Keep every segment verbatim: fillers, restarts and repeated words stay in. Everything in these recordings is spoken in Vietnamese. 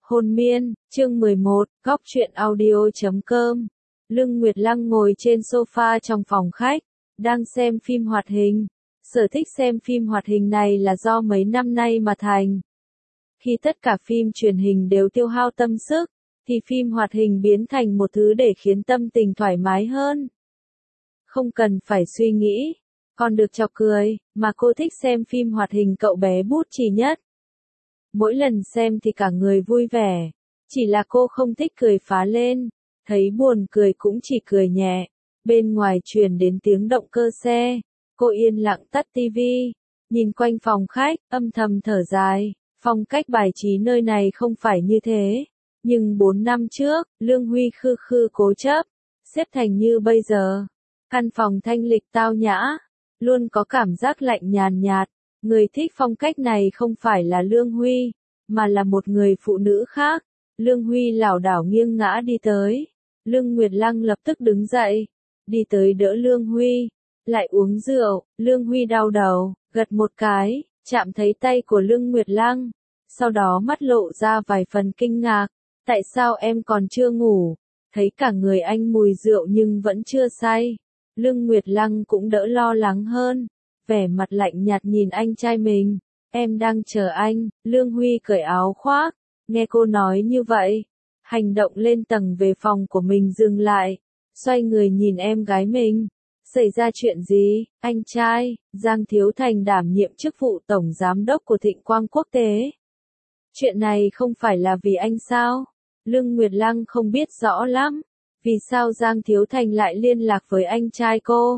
Hồn miên, chương mười một, góc truyện audio chấm com. Lương Nguyệt Lăng ngồi trên sofa trong phòng khách, đang xem phim hoạt hình. Sở thích xem phim hoạt hình này là do mấy năm nay mà thành. Khi tất cả phim truyền hình đều tiêu hao tâm sức, thì phim hoạt hình biến thành một thứ để khiến tâm tình thoải mái hơn. Không cần phải suy nghĩ, còn được chọc cười, mà cô thích xem phim hoạt hình Cậu bé bút chì nhất. Mỗi lần xem thì cả người vui vẻ, chỉ là cô không thích cười phá lên, thấy buồn cười cũng chỉ cười nhẹ. Bên ngoài truyền đến tiếng động cơ xe, cô yên lặng tắt tivi, nhìn quanh phòng khách, âm thầm thở dài, phong cách bài trí nơi này không phải như thế. Nhưng bốn năm trước, Lương Huy khư khư cố chấp, xếp thành như bây giờ. Căn phòng thanh lịch tao nhã, luôn có cảm giác lạnh nhàn nhạt. Người thích phong cách này không phải là Lương Huy, mà là một người phụ nữ khác. Lương Huy lảo đảo nghiêng ngã đi tới. Lương Nguyệt Lăng lập tức đứng dậy, đi tới đỡ Lương Huy. Lại uống rượu, Lương Huy đau đầu, gật một cái, chạm thấy tay của Lương Nguyệt Lăng. Sau đó mắt lộ ra vài phần kinh ngạc. Tại sao em còn chưa ngủ? Thấy cả người anh mùi rượu nhưng vẫn chưa say. Lương Nguyệt Lăng cũng đỡ lo lắng hơn, vẻ mặt lạnh nhạt nhìn anh trai mình. Em đang chờ anh. Lương Huy cởi áo khoác, nghe cô nói như vậy, hành động lên tầng về phòng của mình dừng lại, xoay người nhìn em gái mình. Xảy ra chuyện gì, anh trai? Giang Thiếu Thành đảm nhiệm chức vụ tổng giám đốc của Thịnh Quang Quốc tế. Chuyện này không phải là vì anh sao? Lương Nguyệt Lăng không biết rõ lắm, vì sao Giang Thiếu Thành lại liên lạc với anh trai cô.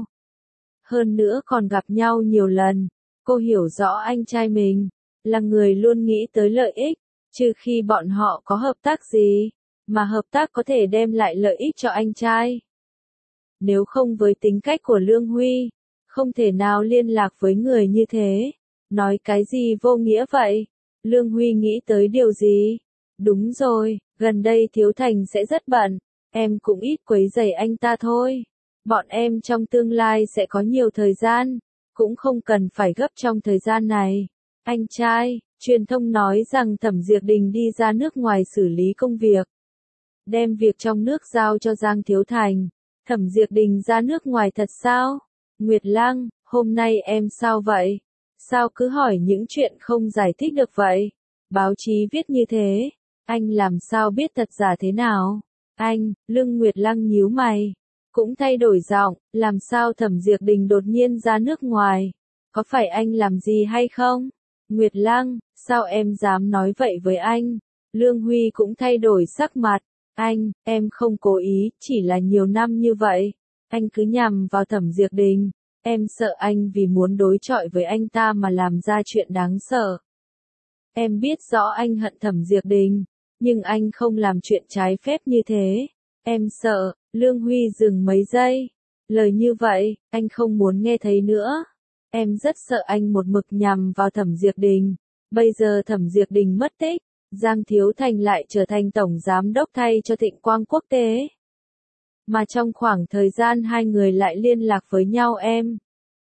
Hơn nữa còn gặp nhau nhiều lần, cô hiểu rõ anh trai mình, là người luôn nghĩ tới lợi ích, trừ khi bọn họ có hợp tác gì, mà hợp tác có thể đem lại lợi ích cho anh trai. Nếu không với tính cách của Lương Huy, không thể nào liên lạc với người như thế. Nói cái gì vô nghĩa vậy? Lương Huy nghĩ tới điều gì? Đúng rồi, gần đây Thiếu Thành sẽ rất bận, em cũng ít quấy rầy anh ta thôi. Bọn em trong tương lai sẽ có nhiều thời gian, cũng không cần phải gấp trong thời gian này. Anh trai, truyền thông nói rằng Thẩm Diệp Đình đi ra nước ngoài xử lý công việc, đem việc trong nước giao cho Giang Thiếu Thành. Thẩm Diệp Đình ra nước ngoài thật sao? Nguyệt Lăng, hôm nay em sao vậy? Sao cứ hỏi những chuyện không giải thích được vậy? Báo chí viết như thế, anh làm sao biết thật giả thế nào? Anh, Lương Nguyệt Lăng nhíu mày, cũng thay đổi giọng, làm sao Thẩm Diệp Đình đột nhiên ra nước ngoài? Có phải anh làm gì hay không? Nguyệt Lăng, sao em dám nói vậy với anh? Lương Huy cũng thay đổi sắc mặt. Anh, em không cố ý, chỉ là nhiều năm như vậy, anh cứ nhằm vào Thẩm Diệp Đình. Em sợ anh vì muốn đối chọi với anh ta mà làm ra chuyện đáng sợ. Em biết rõ anh hận Thẩm Diệp Đình, nhưng anh không làm chuyện trái phép như thế. Em sợ. Lương Huy dừng mấy giây. Lời như vậy, anh không muốn nghe thấy nữa. Em rất sợ anh một mực nhằm vào Thẩm Diệp Đình. Bây giờ Thẩm Diệp Đình mất tích, Giang Thiếu Thành lại trở thành tổng giám đốc thay cho Thịnh Quang Quốc tế. Mà trong khoảng thời gian hai người lại liên lạc với nhau em.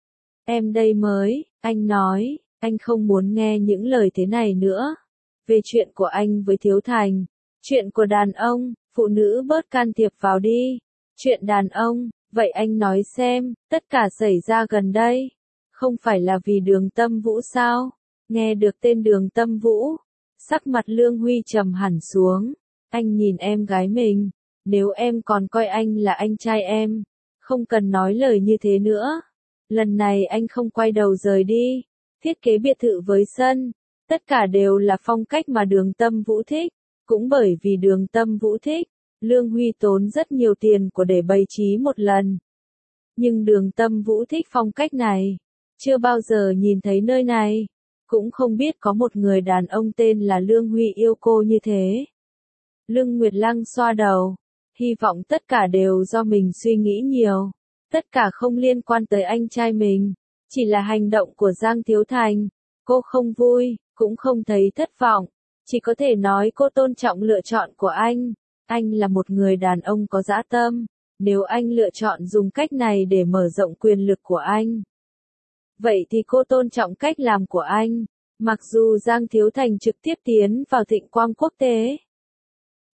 Em đây mới, anh nói, anh không muốn nghe những lời thế này nữa. Về chuyện của anh với Thiếu Thành, chuyện của đàn ông, phụ nữ bớt can thiệp vào đi. Chuyện đàn ông, vậy anh nói xem, tất cả xảy ra gần đây, không phải là vì Đường Tâm Vũ sao? Nghe được tên Đường Tâm Vũ, sắc mặt Lương Huy trầm hẳn xuống. Anh nhìn em gái mình, nếu em còn coi anh là anh trai em, không cần nói lời như thế nữa. Lần này anh không quay đầu rời đi, thiết kế biệt thự với sân, tất cả đều là phong cách mà Đường Tâm Vũ thích. Cũng bởi vì Đường Tâm Vũ thích, Lương Huy tốn rất nhiều tiền của để bày trí một lần. Nhưng Đường Tâm Vũ thích phong cách này, chưa bao giờ nhìn thấy nơi này, cũng không biết có một người đàn ông tên là Lương Huy yêu cô như thế. Lương Nguyệt Lăng xoa đầu, hy vọng tất cả đều do mình suy nghĩ nhiều, tất cả không liên quan tới anh trai mình, chỉ là hành động của Giang Thiếu Thành. Cô không vui, cũng không thấy thất vọng, chỉ có thể nói cô tôn trọng lựa chọn của anh. Anh là một người đàn ông có dã tâm, nếu anh lựa chọn dùng cách này để mở rộng quyền lực của anh, vậy thì cô tôn trọng cách làm của anh. Mặc dù Giang Thiếu Thành trực tiếp tiến vào Thịnh Quang Quốc tế,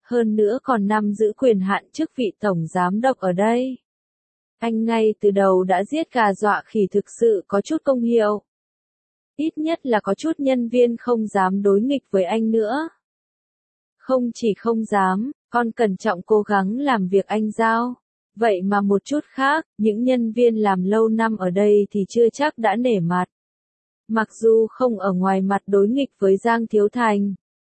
hơn nữa còn nắm giữ quyền hạn chức vị tổng giám đốc ở đây. Anh ngay từ đầu đã giết gà dọa khỉ thực sự có chút công hiệu. Ít nhất là có chút nhân viên không dám đối nghịch với anh nữa. Không chỉ không dám, còn cẩn trọng cố gắng làm việc anh giao. Vậy mà một chút khác, những nhân viên làm lâu năm ở đây thì chưa chắc đã nể mặt. Mặc dù không ở ngoài mặt đối nghịch với Giang Thiếu Thành,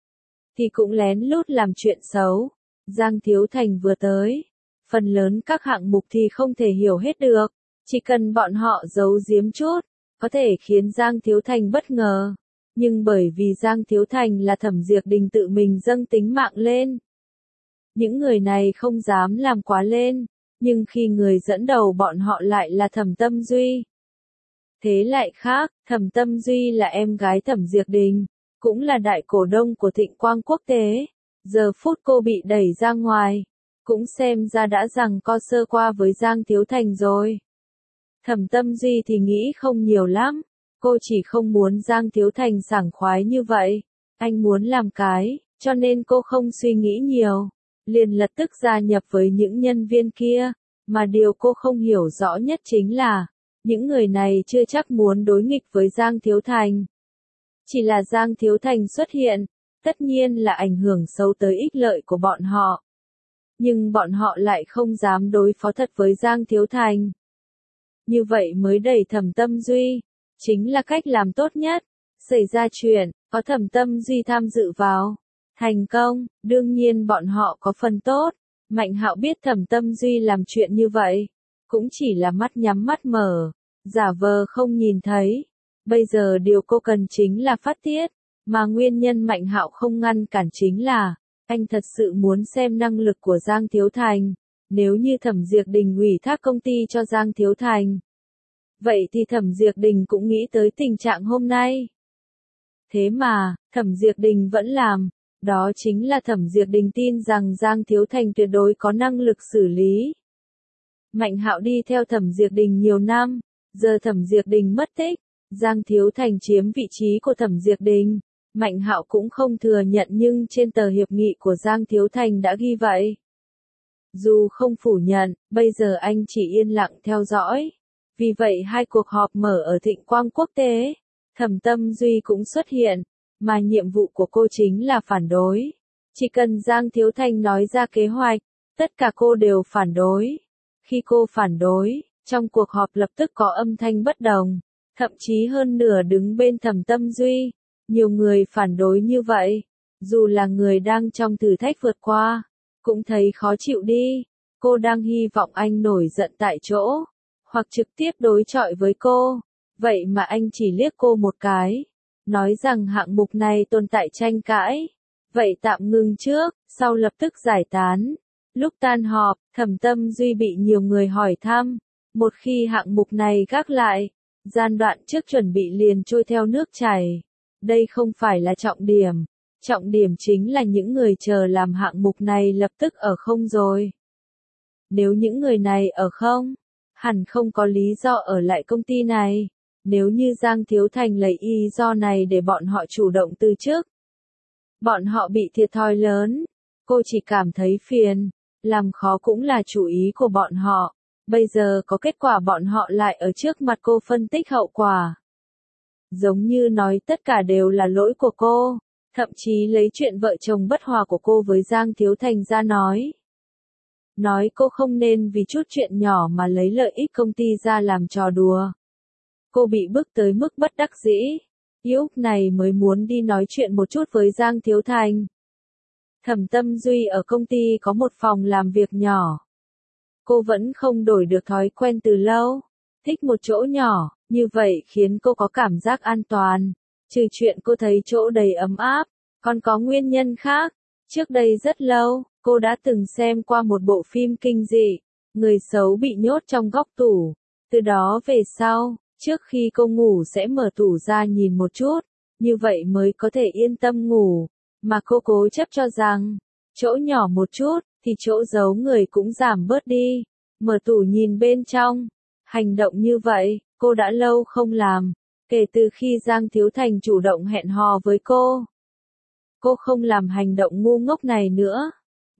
thì cũng lén lút làm chuyện xấu. Giang Thiếu Thành vừa tới, phần lớn các hạng mục thì không thể hiểu hết được. Chỉ cần bọn họ giấu giếm chút, có thể khiến Giang Thiếu Thành bất ngờ. Nhưng bởi vì Giang Thiếu Thành là Thẩm Diệp Đình tự mình dâng tính mạng lên, những người này không dám làm quá lên. Nhưng khi người dẫn đầu bọn họ lại là Thẩm Tâm Duy, thế lại khác. Thẩm Tâm Duy là em gái Thẩm Diệp Đình, cũng là đại cổ đông của Thịnh Quang Quốc tế. Giờ phút cô bị đẩy ra ngoài, cũng xem ra đã giằng co sơ qua với Giang Thiếu Thành rồi. Thẩm Tâm Duy thì nghĩ không nhiều lắm, cô chỉ không muốn Giang Thiếu Thành sảng khoái như vậy. Anh muốn làm cái, cho nên cô không suy nghĩ nhiều, liền lập tức gia nhập với những nhân viên kia. Mà điều cô không hiểu rõ nhất chính là, những người này chưa chắc muốn đối nghịch với Giang Thiếu Thành. Chỉ là Giang Thiếu Thành xuất hiện, tất nhiên là ảnh hưởng xấu tới ích lợi của bọn họ. Nhưng bọn họ lại không dám đối phó thật với Giang Thiếu Thành. Như vậy mới đẩy Thẩm Tâm Duy, chính là cách làm tốt nhất. Xảy ra chuyện, có Thẩm Tâm Duy tham dự vào, thành công, đương nhiên bọn họ có phần tốt. Mạnh Hạo biết Thẩm Tâm Duy làm chuyện như vậy, cũng chỉ là mắt nhắm mắt mở, giả vờ không nhìn thấy. Bây giờ điều cô cần chính là phát tiết, mà nguyên nhân Mạnh Hạo không ngăn cản chính là, anh thật sự muốn xem năng lực của Giang Thiếu Thành. Nếu như Thẩm Diệp Đình ủy thác công ty cho Giang Thiếu Thành, vậy thì Thẩm Diệp Đình cũng nghĩ tới tình trạng hôm nay. Thế mà, Thẩm Diệp Đình vẫn làm. Đó chính là Thẩm Diệp Đình tin rằng Giang Thiếu Thành tuyệt đối có năng lực xử lý. Mạnh Hạo đi theo Thẩm Diệp Đình nhiều năm, giờ Thẩm Diệp Đình mất tích, Giang Thiếu Thành chiếm vị trí của Thẩm Diệp Đình. Mạnh Hạo cũng không thừa nhận nhưng trên tờ hiệp nghị của Giang Thiếu Thành đã ghi vậy. Dù không phủ nhận, bây giờ anh chỉ yên lặng theo dõi. Vì vậy hai cuộc họp mở ở Thịnh Quang Quốc tế, Thẩm Tâm Duy cũng xuất hiện. Mà nhiệm vụ của cô chính là phản đối. Chỉ cần Giang Thiếu Thành nói ra kế hoạch, tất cả cô đều phản đối. Khi cô phản đối, trong cuộc họp lập tức có âm thanh bất đồng, thậm chí hơn nửa đứng bên Thẩm Tâm Duy. Nhiều người phản đối như vậy, dù là người đang trong thử thách vượt qua, cũng thấy khó chịu đi. Cô đang hy vọng anh nổi giận tại chỗ, hoặc trực tiếp đối chọi với cô. Vậy mà anh chỉ liếc cô một cái, nói rằng hạng mục này tồn tại tranh cãi, vậy tạm ngừng trước, sau lập tức giải tán. Lúc tan họp, Thẩm Tâm Duy bị nhiều người hỏi thăm, một khi hạng mục này gác lại, gian đoạn trước chuẩn bị liền trôi theo nước chảy. Đây không phải là trọng điểm, trọng điểm chính là những người chờ làm hạng mục này lập tức ở không rồi. Nếu những người này ở không, hẳn không có lý do ở lại công ty này. Nếu như Giang Thiếu Thành lấy lý do này để bọn họ chủ động từ chức, bọn họ bị thiệt thòi lớn. Cô chỉ cảm thấy phiền, làm khó cũng là chủ ý của bọn họ. Bây giờ có kết quả bọn họ lại ở trước mặt cô phân tích hậu quả. Giống như nói tất cả đều là lỗi của cô, thậm chí lấy chuyện vợ chồng bất hòa của cô với Giang Thiếu Thành ra nói. Nói cô không nên vì chút chuyện nhỏ mà lấy lợi ích công ty ra làm trò đùa. Cô bị bức tới mức bất đắc dĩ, lúc này mới muốn đi nói chuyện một chút với Giang Thiếu Thành. Thẩm Tâm Duy ở công ty có một phòng làm việc nhỏ. Cô vẫn không đổi được thói quen từ lâu, thích một chỗ nhỏ, như vậy khiến cô có cảm giác an toàn. Trừ chuyện cô thấy chỗ đầy ấm áp, còn có nguyên nhân khác. Trước đây rất lâu, cô đã từng xem qua một bộ phim kinh dị, người xấu bị nhốt trong góc tủ. Từ đó về sau, trước khi cô ngủ sẽ mở tủ ra nhìn một chút, như vậy mới có thể yên tâm ngủ. Mà cô cố chấp cho rằng, chỗ nhỏ một chút, thì chỗ giấu người cũng giảm bớt đi. Mở tủ nhìn bên trong. Hành động như vậy, cô đã lâu không làm. Kể từ khi Giang Thiếu Thành chủ động hẹn hò với cô, cô không làm hành động ngu ngốc này nữa.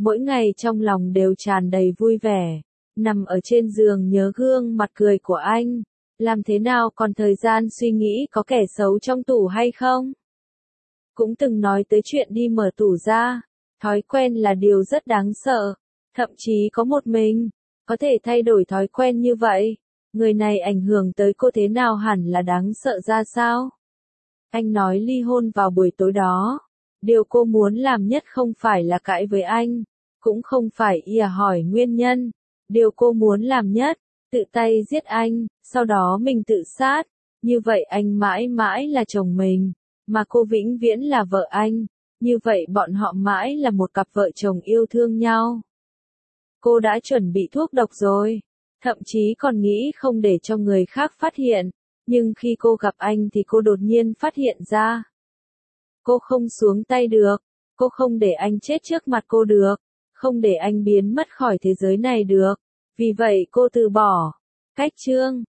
mỗi ngày trong lòng đều tràn đầy vui vẻ, nằm ở trên giường nhớ gương mặt cười của anh, làm thế nào còn thời gian suy nghĩ có kẻ xấu trong tủ hay không? Cũng từng nói tới chuyện đi mở tủ ra, thói quen là điều rất đáng sợ, thậm chí có một mình, có thể thay đổi thói quen như vậy, người này ảnh hưởng tới cô thế nào hẳn là đáng sợ ra sao? Anh nói ly hôn vào buổi tối đó, điều cô muốn làm nhất không phải là cãi với anh, cũng không phải ỉa hỏi nguyên nhân, điều cô muốn làm nhất, tự tay giết anh, sau đó mình tự sát, như vậy anh mãi mãi là chồng mình, mà cô vĩnh viễn là vợ anh, như vậy bọn họ mãi là một cặp vợ chồng yêu thương nhau. Cô đã chuẩn bị thuốc độc rồi, thậm chí còn nghĩ không để cho người khác phát hiện, nhưng khi cô gặp anh thì cô đột nhiên phát hiện ra. Cô không xuống tay được, cô không để anh chết trước mặt cô được, không để anh biến mất khỏi thế giới này được, vì vậy cô từ bỏ. Cách chương